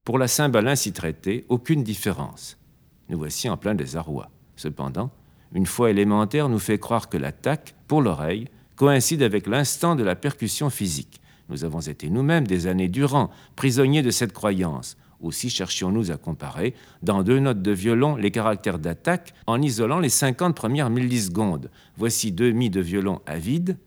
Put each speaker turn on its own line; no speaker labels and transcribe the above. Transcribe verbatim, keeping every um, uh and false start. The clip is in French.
Pour la cymbale ainsi traitée, aucune différence. Nous voici en plein désarroi. Cependant, une foi élémentaire nous fait croire que l'attaque, pour l'oreille, coïncide avec l'instant de la percussion physique. Nous avons été nous-mêmes des années durant prisonniers de cette croyance. Aussi cherchions-nous à comparer, dans deux notes de violon, les caractères d'attaque en isolant les cinquante premières millisecondes. Voici deux mi de violon à vide,